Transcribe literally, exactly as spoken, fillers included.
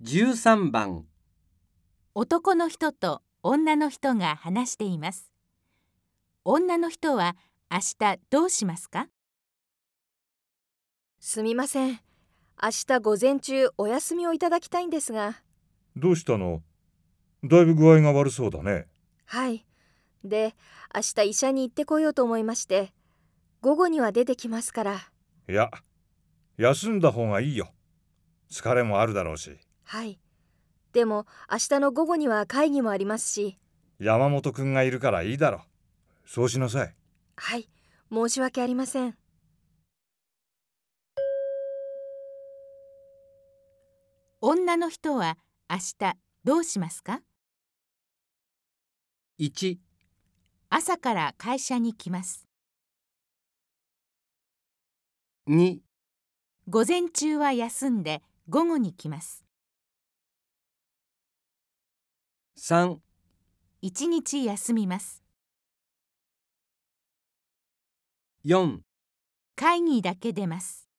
じゅうさんばん。 男の人と女の人が話しています。女の人は明日どうしますか？ すみません。明日午前中お休みをいただきたいんですが。 どうしたの？だいぶ具合が悪そうだね。 はい。で、明日医者に行ってこようと思いまして、午後には出てきますから。 いや、休んだ方がいいよ。疲れもあるだろうし。 はい。でも明日の午後には会議もありますし。 山本くんがいるからいいだろう。そうしなさい。 はい。申し訳ありません。 女の人は明日どうしますか？ いち、 朝から会社に来ます。 に、 午前中は休んで午後に来ます。 さん、 一日休みます。 よん。 会議だけ出ます。